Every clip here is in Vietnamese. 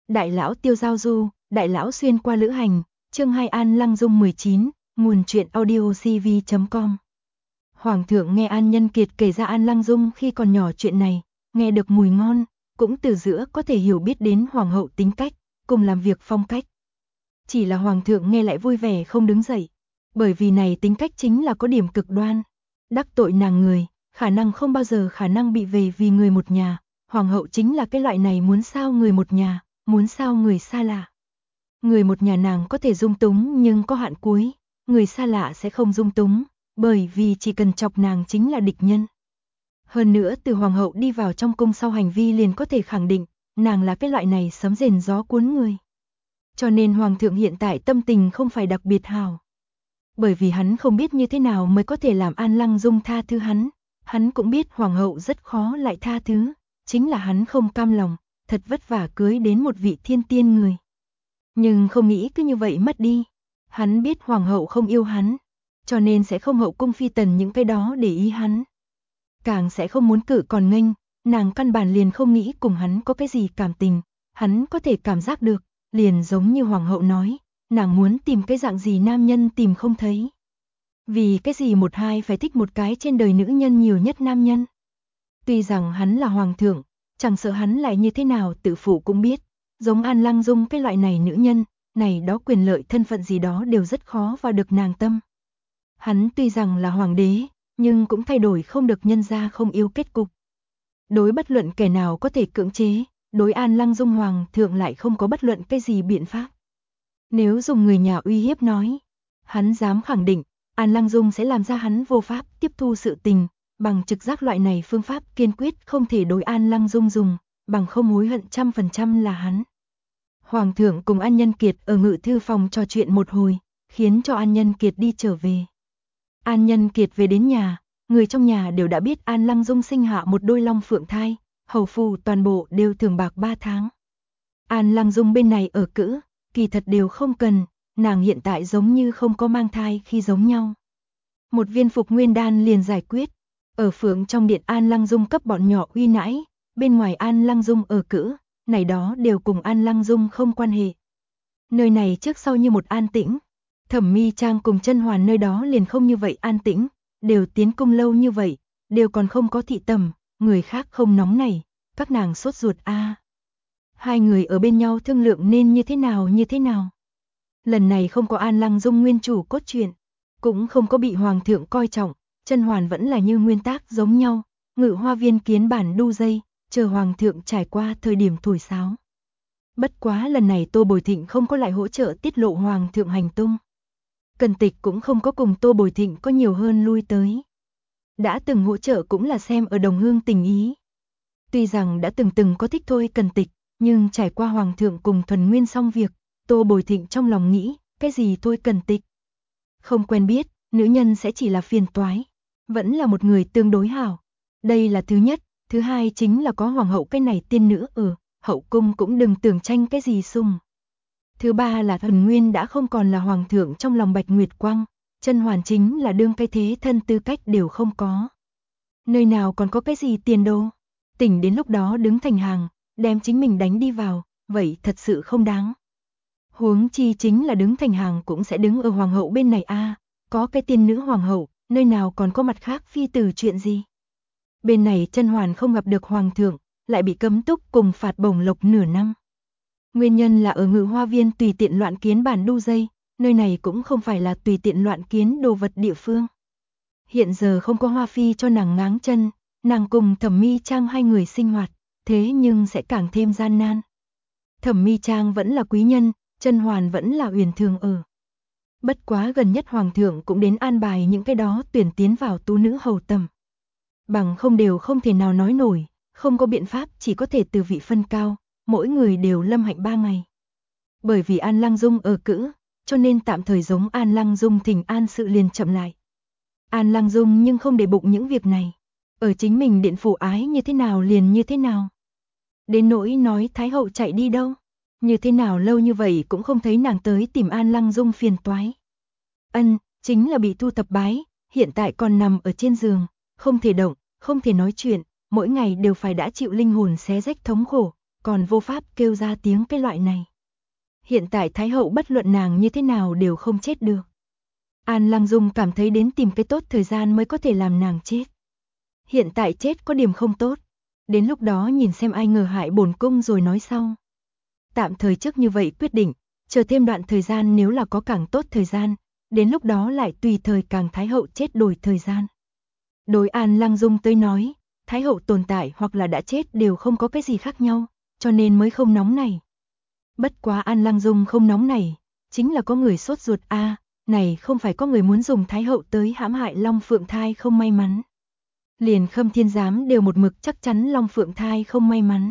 Đại lão tiêu giao du, đại lão xuyên qua lữ hành, chương 2 An Lăng Dung 19, nguồn truyện audio cv.com. Hoàng thượng nghe An Nhân Kiệt kể ra An Lăng Dung khi còn nhỏ chuyện này, nghe được mùi ngon, cũng từ giữa có thể hiểu biết đến hoàng hậu tính cách, cùng làm việc phong cách. Chỉ là hoàng thượng nghe lại vui vẻ không đứng dậy, bởi vì này tính cách chính là có điểm cực đoan, đắc tội nàng người, khả năng không bao giờ khả năng bị về vì người một nhà, hoàng hậu chính là cái loại này muốn sao người một nhà, muốn sao người xa lạ. Người một nhà nàng có thể dung túng nhưng có hạn cuối, người xa lạ sẽ không dung túng, bởi vì chỉ cần chọc nàng chính là địch nhân. Hơn nữa từ hoàng hậu đi vào trong cung sau hành vi liền có thể khẳng định, nàng là cái loại này sấm rền gió cuốn người. Cho nên hoàng thượng hiện tại tâm tình không phải đặc biệt hào. Bởi vì hắn không biết như thế nào mới có thể làm An Lăng Dung tha thứ hắn cũng biết hoàng hậu rất khó lại tha thứ, chính là hắn không cam lòng, thật vất vả cưới đến một vị thiên tiên người. Nhưng không nghĩ cứ như vậy mất đi, hắn biết hoàng hậu không yêu hắn, cho nên sẽ không hậu cung phi tần những cái đó để ý hắn. Càng sẽ không muốn cự còn nghênh, nàng căn bản liền không nghĩ cùng hắn có cái gì cảm tình, hắn có thể cảm giác được, liền giống như hoàng hậu nói, nàng muốn tìm cái dạng gì nam nhân tìm không thấy. Vì cái gì một hai phải thích một cái trên đời nữ nhân nhiều nhất nam nhân. Tuy rằng hắn là hoàng thượng, chẳng sợ hắn lại như thế nào tự phụ cũng biết, giống An Lăng Dung cái loại này nữ nhân, này đó quyền lợi thân phận gì đó đều rất khó vào được nàng tâm. Hắn tuy rằng là hoàng đế, nhưng cũng thay đổi không được nhân gia không yêu kết cục. Đối bất luận kẻ nào có thể cưỡng chế, đối An Lăng Dung hoàng thượng lại không có bất luận cái gì biện pháp. Nếu dùng người nhà uy hiếp nói, hắn dám khẳng định, An Lăng Dung sẽ làm ra hắn vô pháp tiếp thu sự tình, bằng trực giác loại này phương pháp kiên quyết không thể đối An Lăng Dung dùng, bằng không hối hận 100% là hắn. Hoàng thượng cùng An Nhân Kiệt ở ngự thư phòng trò chuyện một hồi, khiến cho An Nhân Kiệt đi trở về. An Nhân Kiệt về đến nhà, người trong nhà đều đã biết An Lăng Dung sinh hạ một đôi long phượng thai, hầu phu toàn bộ đều thưởng bạc 3 tháng. An Lăng Dung bên này ở cữ, kỳ thật đều không cần, nàng hiện tại giống như không có mang thai khi giống nhau. Một viên phục nguyên đan liền giải quyết, ở phượng trong điện An Lăng Dung cấp bọn nhỏ uy nãi, bên ngoài An Lăng Dung ở cữ, này đó đều cùng An Lăng Dung không quan hệ. Nơi này trước sau như một an tĩnh, Thẩm Mi Trang cùng Chân Hoàn nơi đó liền không như vậy an tĩnh, đều tiến cung lâu như vậy, đều còn không có thị tầm, người khác không nóng này, các nàng sốt ruột a. Hai người ở bên nhau thương lượng nên như thế nào. Lần này không có An Lăng Dung nguyên chủ cốt truyện, cũng không có bị hoàng thượng coi trọng, Chân Hoàn vẫn là như nguyên tác giống nhau, ngự hoa viên kiến bản đu dây, chờ hoàng thượng trải qua thời điểm thổi sáo. Bất quá lần này Tô Bồi Thịnh không có lại hỗ trợ tiết lộ hoàng thượng hành tung. Cần Tịch cũng không có cùng Tô Bồi Thịnh có nhiều hơn lui tới. Đã từng hỗ trợ cũng là xem ở đồng hương tình ý. Tuy rằng đã từng có thích thôi Cần Tịch, nhưng trải qua hoàng thượng cùng Thuần Nguyên xong việc, Tô Bồi Thịnh trong lòng nghĩ, cái gì thôi Cần Tịch. Không quen biết, nữ nhân sẽ chỉ là phiền toái, vẫn là một người tương đối hảo. Đây là thứ nhất, thứ hai chính là có hoàng hậu cái này tiên nữ ở, hậu cung cũng đừng tưởng tranh cái gì sung. Thứ ba là Thuần Nguyên đã không còn là hoàng thượng trong lòng Bạch Nguyệt Quang, Chân Hoàn chính là đương cái thế thân tư cách đều không có. Nơi nào còn có cái gì tiền đồ, tỉnh đến lúc đó đứng thành hàng, đem chính mình đánh đi vào, vậy thật sự không đáng. Huống chi chính là đứng thành hàng cũng sẽ đứng ở hoàng hậu bên này a, có cái tiên nữ hoàng hậu, nơi nào còn có mặt khác phi tử chuyện gì. Bên này Chân Hoàn không gặp được hoàng thượng, lại bị cấm túc cùng phạt bổng lộc nửa năm. Nguyên nhân là ở ngự hoa viên tùy tiện loạn kiến bản đu dây, nơi này cũng không phải là tùy tiện loạn kiến đồ vật địa phương. Hiện giờ không có Hoa Phi cho nàng ngáng chân, nàng cùng Thẩm Mi Trang hai người sinh hoạt, thế nhưng sẽ càng thêm gian nan. Thẩm Mi Trang vẫn là quý nhân, Chân Hoàn vẫn là uyển thường ở. Bất quá gần nhất hoàng thượng cũng đến an bài những cái đó tuyển tiến vào tú nữ hầu tầm. Bằng không đều không thể nào nói nổi, không có biện pháp chỉ có thể từ vị phân cao, mỗi người đều lâm hạnh 3 ngày. Bởi vì An Lăng Dung ở cữ, cho nên tạm thời giống An Lăng Dung thỉnh an sự liền chậm lại. An Lăng Dung nhưng không để bụng những việc này, ở chính mình điện phủ ái như thế nào liền như thế nào. Đến nỗi nói Thái hậu chạy đi đâu, như thế nào lâu như vậy cũng không thấy nàng tới tìm An Lăng Dung phiền toái. Chính là bị thu thập bái, hiện tại còn nằm ở trên giường, không thể động, không thể nói chuyện, mỗi ngày đều phải đã chịu linh hồn xé rách thống khổ, còn vô pháp kêu ra tiếng cái loại này. Hiện tại Thái hậu bất luận nàng như thế nào đều không chết được. An Lăng Dung cảm thấy đến tìm cái tốt thời gian mới có thể làm nàng chết. Hiện tại chết có điểm không tốt, đến lúc đó nhìn xem ai ngờ hại bổn cung rồi nói sau. Tạm thời trước như vậy quyết định, chờ thêm đoạn thời gian nếu là có càng tốt thời gian, đến lúc đó lại tùy thời càng Thái hậu chết đổi thời gian. Đối An Lăng Dung tới nói, Thái hậu tồn tại hoặc là đã chết đều không có cái gì khác nhau, cho nên mới không nóng này. Bất quá An Lăng Dung không nóng này, chính là có người sốt ruột này không phải có người muốn dùng Thái hậu tới hãm hại Long Phượng Thai không may mắn. Liền Khâm Thiên Giám đều một mực chắc chắn Long Phượng Thai không may mắn.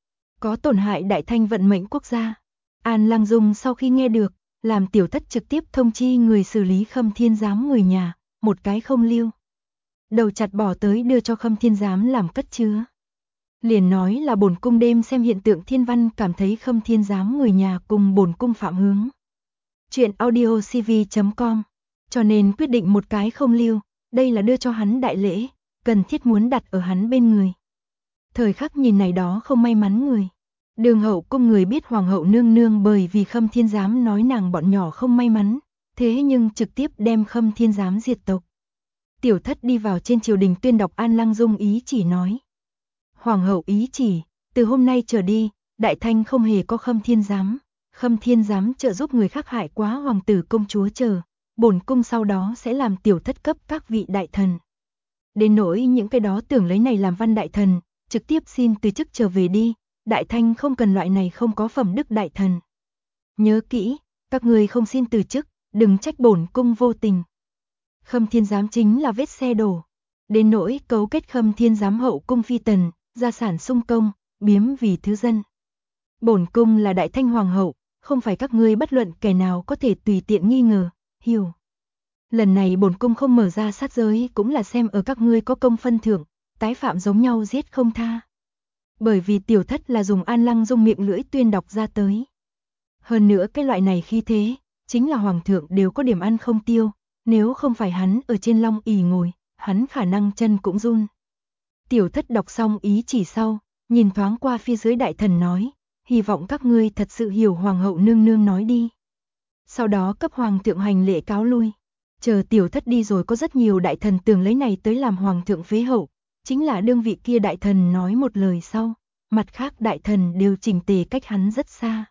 Có tổn hại đại thanh vận mệnh quốc gia. An Lăng Dung sau khi nghe được, làm tiểu thất trực tiếp thông chi người xử lý Khâm Thiên Giám người nhà, một cái không lưu. Đầu chặt bỏ tới đưa cho Khâm Thiên Giám làm cất chứa. Liền nói là bổn cung đêm xem hiện tượng thiên văn cảm thấy Khâm Thiên Giám người nhà cùng bổn cung phạm hướng. Chuyện audiocv.com, cho nên quyết định một cái không lưu, đây là đưa cho hắn đại lễ, cần thiết muốn đặt ở hắn bên người. Thời khắc nhìn này đó không may mắn người. Đường hậu cung người biết hoàng hậu nương nương bởi vì Khâm Thiên Giám nói nàng bọn nhỏ không may mắn, thế nhưng trực tiếp đem Khâm Thiên Giám diệt tộc. Tiểu thất đi vào trên triều đình tuyên đọc An Lăng Dung ý chỉ nói. Hoàng hậu ý chỉ, từ hôm nay trở đi, đại thanh không hề có Khâm Thiên Giám. Khâm Thiên Giám trợ giúp người khác hại quá hoàng tử công chúa chờ, bổn cung sau đó sẽ làm tiểu thất cấp các vị đại thần. Đến nỗi những cái đó tưởng lấy này làm văn đại thần, trực tiếp xin từ chức trở về đi, đại thanh không cần loại này không có phẩm đức đại thần. Nhớ kỹ, các người không xin từ chức, đừng trách bổn cung vô tình. Khâm Thiên Giám chính là vết xe đổ. Đến nỗi cấu kết Khâm Thiên Giám hậu cung phi tần, gia sản sung công, biếm vì thứ dân. Bổn cung là đại thanh hoàng hậu, không phải các ngươi bất luận kẻ nào có thể tùy tiện nghi ngờ, hiểu. Lần này bổn cung không mở ra sát giới cũng là xem ở các ngươi có công phân thưởng, tái phạm giống nhau giết không tha. Bởi vì tiểu thất là dùng An Lăng Dung miệng lưỡi tuyên đọc ra tới. Hơn nữa cái loại này khi thế, chính là hoàng thượng đều có điểm ăn không tiêu, nếu không phải hắn ở trên long ỷ ngồi, hắn khả năng chân cũng run. Tiểu thất đọc xong ý chỉ sau, nhìn thoáng qua phía dưới đại thần nói, hy vọng các ngươi thật sự hiểu hoàng hậu nương nương nói đi. Sau đó cấp hoàng thượng hành lễ cáo lui. Chờ tiểu thất đi rồi có rất nhiều đại thần tưởng lấy này tới làm hoàng thượng phế hậu, chính là đương vị kia đại thần nói một lời sau, mặt khác đại thần đều chỉnh tề cách hắn rất xa.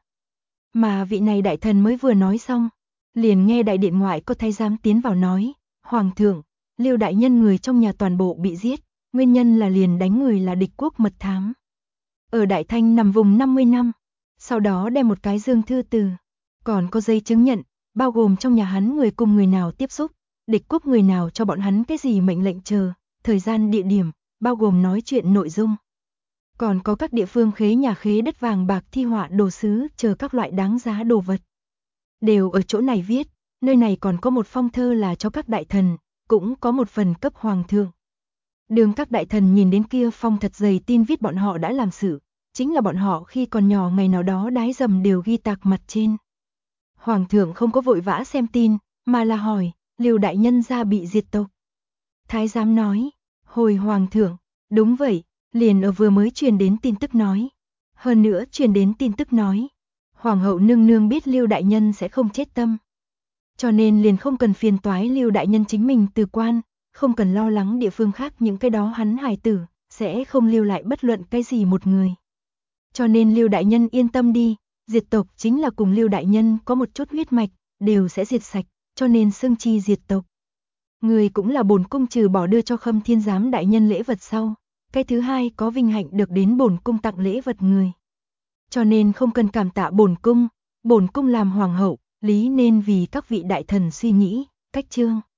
Mà vị này đại thần mới vừa nói xong, liền nghe đại điện ngoại có thái giám tiến vào nói, hoàng thượng, Liêu đại nhân người trong nhà toàn bộ bị giết, nguyên nhân là liền đánh người là địch quốc mật thám. Ở Đại Thanh nằm vùng 50 năm, sau đó đem một cái dương thư từ, còn có giấy chứng nhận, bao gồm trong nhà hắn người cùng người nào tiếp xúc, địch quốc người nào cho bọn hắn cái gì mệnh lệnh chờ, thời gian địa điểm, bao gồm nói chuyện nội dung. Còn có các địa phương khế nhà khế đất vàng bạc thi họa đồ sứ chờ các loại đáng giá đồ vật. Đều ở chỗ này viết, nơi này còn có một phong thơ là cho các đại thần, cũng có một phần cấp hoàng thượng. Đường các đại thần nhìn đến kia phong thật dày tin viết bọn họ đã làm sự, chính là bọn họ khi còn nhỏ ngày nào đó đái dầm đều ghi tạc mặt trên. Hoàng thượng không có vội vã xem tin, mà là hỏi, Liêu đại nhân gia bị diệt tộc. Thái giám nói, hồi hoàng thượng, đúng vậy, liền ở vừa mới truyền đến tin tức nói. Hơn nữa truyền đến tin tức nói, hoàng hậu nương nương biết Liêu đại nhân sẽ không chết tâm. Cho nên liền không cần phiền toái Liêu đại nhân chính mình từ quan, không cần lo lắng địa phương khác những cái đó hắn hài tử, sẽ không lưu lại bất luận cái gì một người. Cho nên Liêu đại nhân yên tâm đi, diệt tộc chính là cùng Liêu đại nhân có một chút huyết mạch, đều sẽ diệt sạch, cho nên xưng chi diệt tộc. Người cũng là bổn cung trừ bỏ đưa cho Khâm Thiên Giám đại nhân lễ vật sau, cái thứ hai có vinh hạnh được đến bổn cung tặng lễ vật người. Cho nên không cần cảm tạ bổn cung làm hoàng hậu, lý nên vì các vị đại thần suy nghĩ, cách chương.